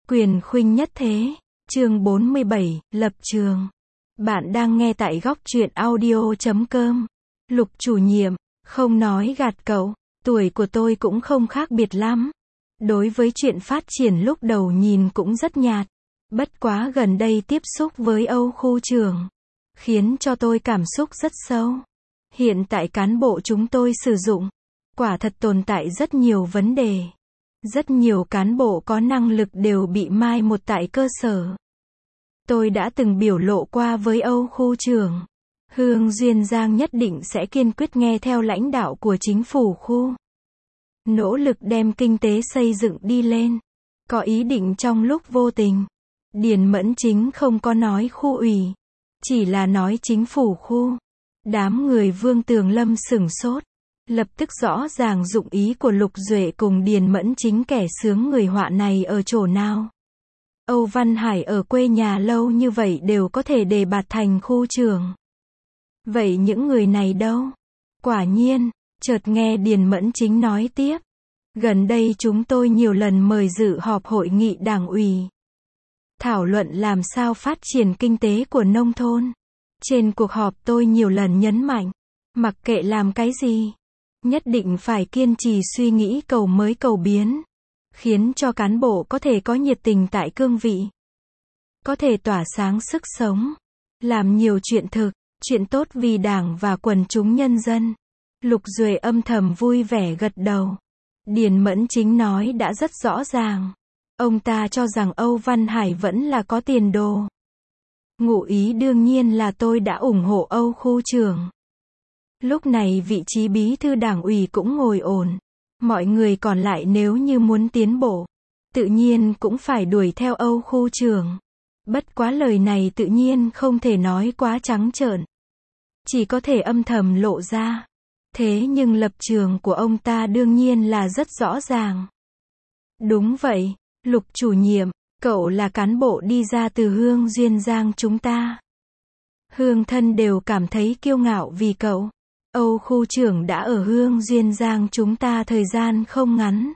Quyền khuynh nhất thế. Chương 47, lập trường. Bạn đang nghe tại góc truyện audio.com. Lục chủ nhiệm, không nói gạt cậu, tuổi của tôi cũng không khác biệt lắm. Đối với chuyện phát triển lúc đầu nhìn cũng rất nhạt. Bất quá gần đây tiếp xúc với Âu khu trưởng, khiến cho tôi cảm xúc rất sâu. Hiện tại cán bộ chúng tôi sử dụng, quả thật tồn tại rất nhiều vấn đề. Rất nhiều cán bộ có năng lực đều bị mai một tại cơ sở. Tôi đã từng biểu lộ qua với Âu khu trưởng. Hương Duyên Giang nhất định sẽ kiên quyết nghe theo lãnh đạo của chính phủ khu. Nỗ lực đem kinh tế xây dựng đi lên. Có ý định trong lúc vô tình. Điền Mẫn Chính không có nói khu ủy. Chỉ là nói chính phủ khu. Đám người Vương Tường Lâm sửng sốt. Lập tức rõ ràng dụng ý của Lục Duệ cùng Điền Mẫn Chính kẻ sướng người họa này ở chỗ nào. Âu Văn Hải ở quê nhà lâu như vậy đều có thể đề bạt thành khu trưởng. Vậy những người này đâu? Quả nhiên, chợt nghe Điền Mẫn Chính nói tiếp. Gần đây chúng tôi nhiều lần mời dự họp hội nghị đảng ủy. Thảo luận làm sao phát triển kinh tế của nông thôn. Trên cuộc họp tôi nhiều lần nhấn mạnh. Mặc kệ làm cái gì. Nhất định phải kiên trì suy nghĩ cầu mới cầu biến. Khiến cho cán bộ có thể có nhiệt tình tại cương vị. Có thể tỏa sáng sức sống. Làm nhiều chuyện thực, chuyện tốt vì đảng và quần chúng nhân dân. Lục Duệ âm thầm vui vẻ gật đầu. Điền Mẫn Chính nói đã rất rõ ràng. Ông ta cho rằng Âu Văn Hải vẫn là có tiền đồ. Ngụ ý đương nhiên là tôi đã ủng hộ Âu khu trưởng. Lúc này vị trí bí thư đảng ủy cũng ngồi ổn. Mọi người còn lại nếu như muốn tiến bộ, tự nhiên cũng phải đuổi theo Âu khu trưởng. Bất quá lời này tự nhiên không thể nói quá trắng trợn. Chỉ có thể âm thầm lộ ra. Thế nhưng lập trường của ông ta đương nhiên là rất rõ ràng. Đúng vậy, Lục chủ nhiệm, cậu là cán bộ đi ra từ Hương Duyên Giang chúng ta. Hương thân đều cảm thấy kiêu ngạo vì cậu. Âu khu trưởng đã ở Hương Duyên Giang chúng ta thời gian không ngắn.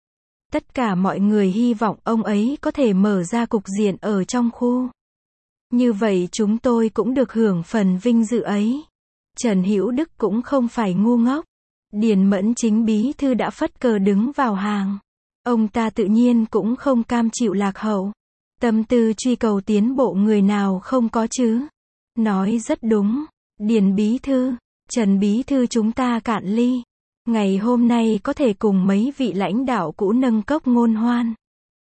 Tất cả mọi người hy vọng ông ấy có thể mở ra cục diện ở trong khu. Như vậy chúng tôi cũng được hưởng phần vinh dự ấy. Trần Hữu Đức cũng không phải ngu ngốc. Điền Mẫn Chính bí thư đã phất cờ đứng vào hàng. Ông ta tự nhiên cũng không cam chịu lạc hậu. Tâm tư truy cầu tiến bộ người nào không có chứ. Nói rất đúng. Điền bí thư, Trần bí thư chúng ta cạn ly. Ngày hôm nay có thể cùng mấy vị lãnh đạo cũ nâng cốc ngôn hoan.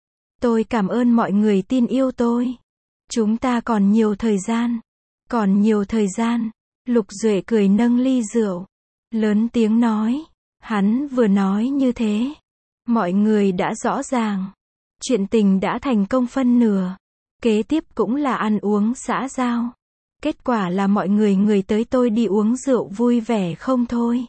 Tôi cảm ơn mọi người tin yêu tôi. Chúng ta còn nhiều thời gian. Còn nhiều thời gian. Lục Duệ cười nâng ly rượu. Lớn tiếng nói. Hắn vừa nói như thế. Mọi người đã rõ ràng. Chuyện tình đã thành công phân nửa. Kế tiếp cũng là ăn uống xã giao. Kết quả là mọi người tới tôi đi uống rượu vui vẻ không thôi.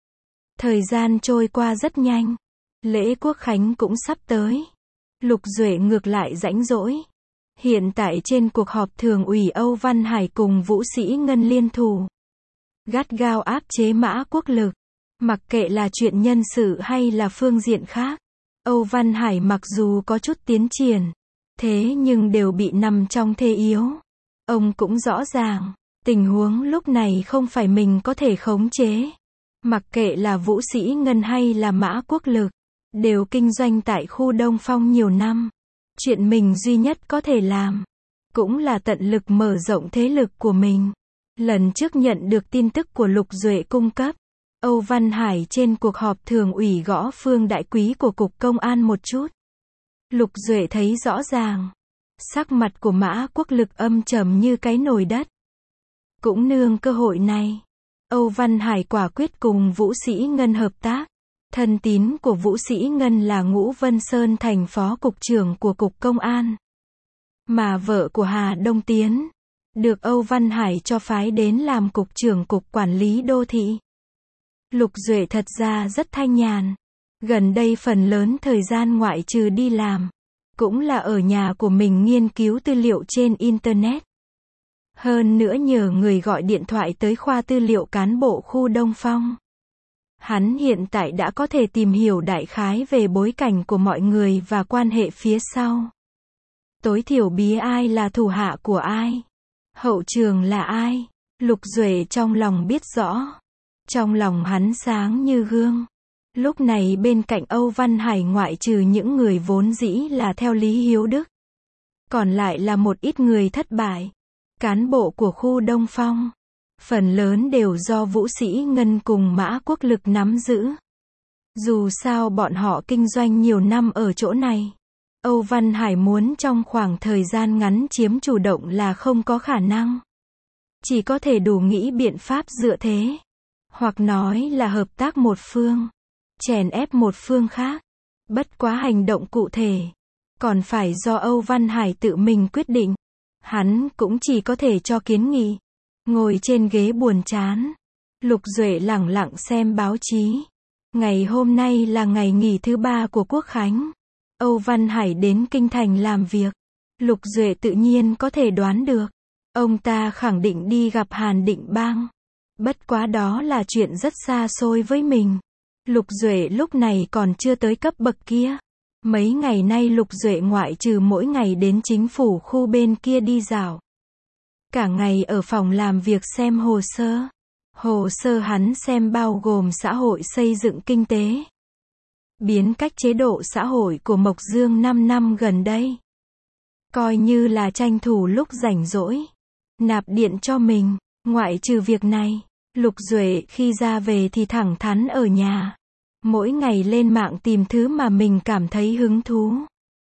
Thời gian trôi qua rất nhanh. Lễ Quốc Khánh cũng sắp tới. Lục Duệ ngược lại rãnh rỗi. Hiện tại trên cuộc họp thường ủy Âu Văn Hải cùng Vũ Sĩ Ngân liên thủ. Gắt gao áp chế Mã Quốc Lực. Mặc kệ là chuyện nhân sự hay là phương diện khác. Âu Văn Hải mặc dù có chút tiến triển. Thế nhưng đều bị nằm trong thế yếu. Ông cũng rõ ràng. Tình huống lúc này không phải mình có thể khống chế. Mặc kệ là Vũ Sĩ Ngân hay là Mã Quốc Lực. Đều kinh doanh tại khu Đông Phong nhiều năm. Chuyện mình duy nhất có thể làm. Cũng là tận lực mở rộng thế lực của mình. Lần trước nhận được tin tức của Lục Duệ cung cấp. Âu Văn Hải trên cuộc họp thường ủy gõ Phương Đại Quý của Cục Công an một chút. Lục Duệ thấy rõ ràng. Sắc mặt của Mã Quốc Lực âm trầm như cái nồi đất. Cũng nương cơ hội này. Âu Văn Hải quả quyết cùng Vũ Sĩ Ngân hợp tác. Thân tín của Vũ Sĩ Ngân là Ngũ Vân Sơn thành phó cục trưởng của Cục Công an. Mà vợ của Hà Đông Tiến. Được Âu Văn Hải cho phái đến làm cục trưởng Cục Quản lý Đô thị. Lục Duệ thật ra rất thanh nhàn. Gần đây phần lớn thời gian ngoại trừ đi làm. Cũng là ở nhà của mình nghiên cứu tư liệu trên Internet. Hơn nữa nhờ người gọi điện thoại tới khoa tư liệu cán bộ khu Đông Phong. Hắn hiện tại đã có thể tìm hiểu đại khái về bối cảnh của mọi người và quan hệ phía sau. Tối thiểu bí ai là thủ hạ của ai. Hậu trường là ai. Lục Duệ trong lòng biết rõ. Trong lòng hắn sáng như gương. Lúc này bên cạnh Âu Văn Hải ngoại trừ những người vốn dĩ là theo Lý Hiếu Đức. Còn lại là một ít người thất bại. Cán bộ của khu Đông Phong. Phần lớn đều do Vũ Sĩ Ngân cùng Mã Quốc Lực nắm giữ. Dù sao bọn họ kinh doanh nhiều năm ở chỗ này. Âu Văn Hải muốn trong khoảng thời gian ngắn chiếm chủ động là không có khả năng. Chỉ có thể đủ nghĩ biện pháp dựa thế. Hoặc nói là hợp tác một phương. Chèn ép một phương khác. Bất quá hành động cụ thể. Còn phải do Âu Văn Hải tự mình quyết định. Hắn cũng chỉ có thể cho kiến nghị. Ngồi trên ghế buồn chán. Lục Duệ lẳng lặng xem báo chí. Ngày hôm nay là ngày nghỉ thứ 3 của Quốc Khánh. Âu Văn Hải đến Kinh Thành làm việc. Lục Duệ tự nhiên có thể đoán được. Ông ta khẳng định đi gặp Hàn Định Bang. Bất quá đó là chuyện rất xa xôi với mình. Lục Duệ lúc này còn chưa tới cấp bậc kia. Mấy ngày nay Lục Duệ ngoại trừ mỗi ngày đến chính phủ khu bên kia đi dạo. Cả ngày ở phòng làm việc xem hồ sơ. Hồ sơ hắn xem bao gồm xã hội xây dựng kinh tế. Biến cách chế độ xã hội của Mộc Dương 5 năm gần đây. Coi như là tranh thủ lúc rảnh rỗi. Nạp điện cho mình. Ngoại trừ việc này, Lục Duệ khi ra về thì thẳng thắn ở nhà. Mỗi ngày lên mạng tìm thứ mà mình cảm thấy hứng thú.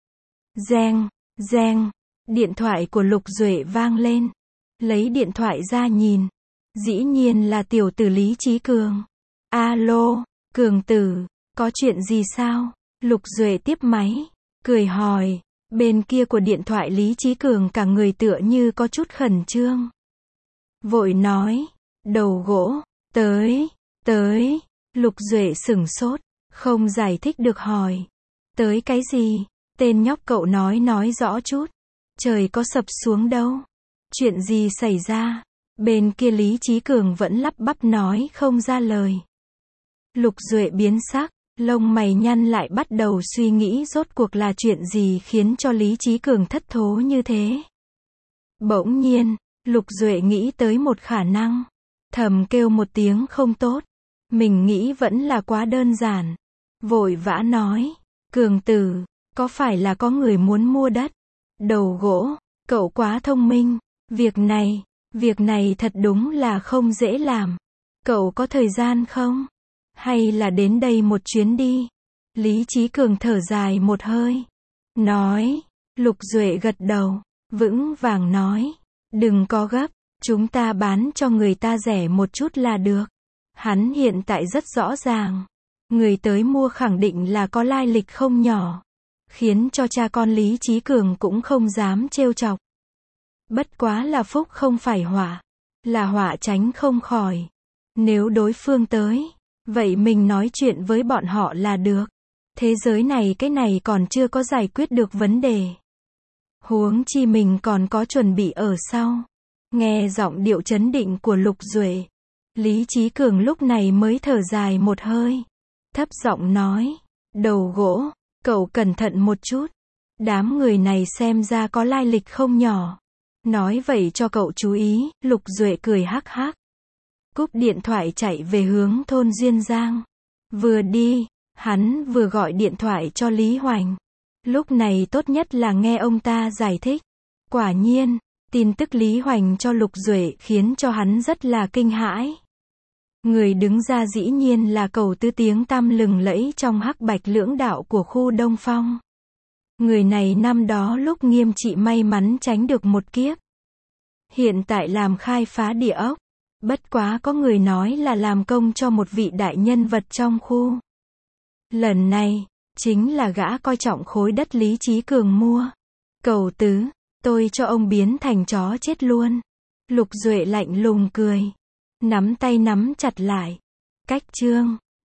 Reng, reng. Điện thoại của Lục Duệ vang lên. Lấy điện thoại ra nhìn. Dĩ nhiên là tiểu tử Lý Chí Cường. Alo, Cường tử, có chuyện gì sao? Lục Duệ tiếp máy, cười hỏi. Bên kia của điện thoại Lý Chí Cường cả người tựa như có chút khẩn trương. Vội nói, đầu gỗ, tới. Lục Duệ sửng sốt, không giải thích được hỏi. Tới cái gì? Tên nhóc cậu nói rõ chút. Trời có sập xuống đâu. Chuyện gì xảy ra? Bên kia Lý Chí Cường vẫn lắp bắp nói không ra lời. Lục Duệ biến sắc, lông mày nhăn lại bắt đầu suy nghĩ rốt cuộc là chuyện gì khiến cho Lý Chí Cường thất thố như thế. Bỗng nhiên, Lục Duệ nghĩ tới một khả năng. Thầm kêu một tiếng không tốt. Mình nghĩ vẫn là quá đơn giản. Vội vã nói, Cường tử, có phải là có người muốn mua đất? Đầu gỗ, cậu quá thông minh. Việc này thật đúng là không dễ làm. Cậu có thời gian không? Hay là đến đây một chuyến đi? Lý Chí Cường thở dài một hơi. Nói, Lục Duệ gật đầu, vững vàng nói. Đừng có gấp, chúng ta bán cho người ta rẻ một chút là được. Hắn hiện tại rất rõ ràng. Người tới mua khẳng định là có lai lịch không nhỏ. Khiến cho cha con Lý Chí Cường cũng không dám trêu chọc. Bất quá là phúc không phải họa. Là họa tránh không khỏi. Nếu đối phương tới, vậy mình nói chuyện với bọn họ là được. Thế giới này cái này còn chưa có giải quyết được vấn đề. Huống chi mình còn có chuẩn bị ở sau. Nghe giọng điệu trấn định của Lục Duệ. Lý Chí Cường lúc này mới thở dài một hơi. Thấp giọng nói. Đầu gỗ, cậu cẩn thận một chút. Đám người này xem ra có lai lịch không nhỏ. Nói vậy cho cậu chú ý. Lục Duệ cười hắc hắc. Cúp điện thoại chạy về hướng thôn Duyên Giang. Vừa đi, hắn vừa gọi điện thoại cho Lý Hoành. Lúc này tốt nhất là nghe ông ta giải thích. Quả nhiên, tin tức Lý Hoành cho Lục Duệ khiến cho hắn rất là kinh hãi. Người đứng ra dĩ nhiên là Cầu Tư tiếng tăm lừng lẫy trong hắc bạch lưỡng đạo của khu Đông Phong. Người này năm đó lúc Nghiêm Trị may mắn tránh được một kiếp. Hiện tại làm khai phá địa ốc. Bất quá có người nói là làm công cho một vị đại nhân vật trong khu. Lần này, chính là gã coi trọng khối đất Lý Chí Cường mua. Cầu Tứ, tôi cho ông biến thành chó chết luôn. Lục Duệ lạnh lùng cười. Nắm tay nắm chặt lại. Cách chương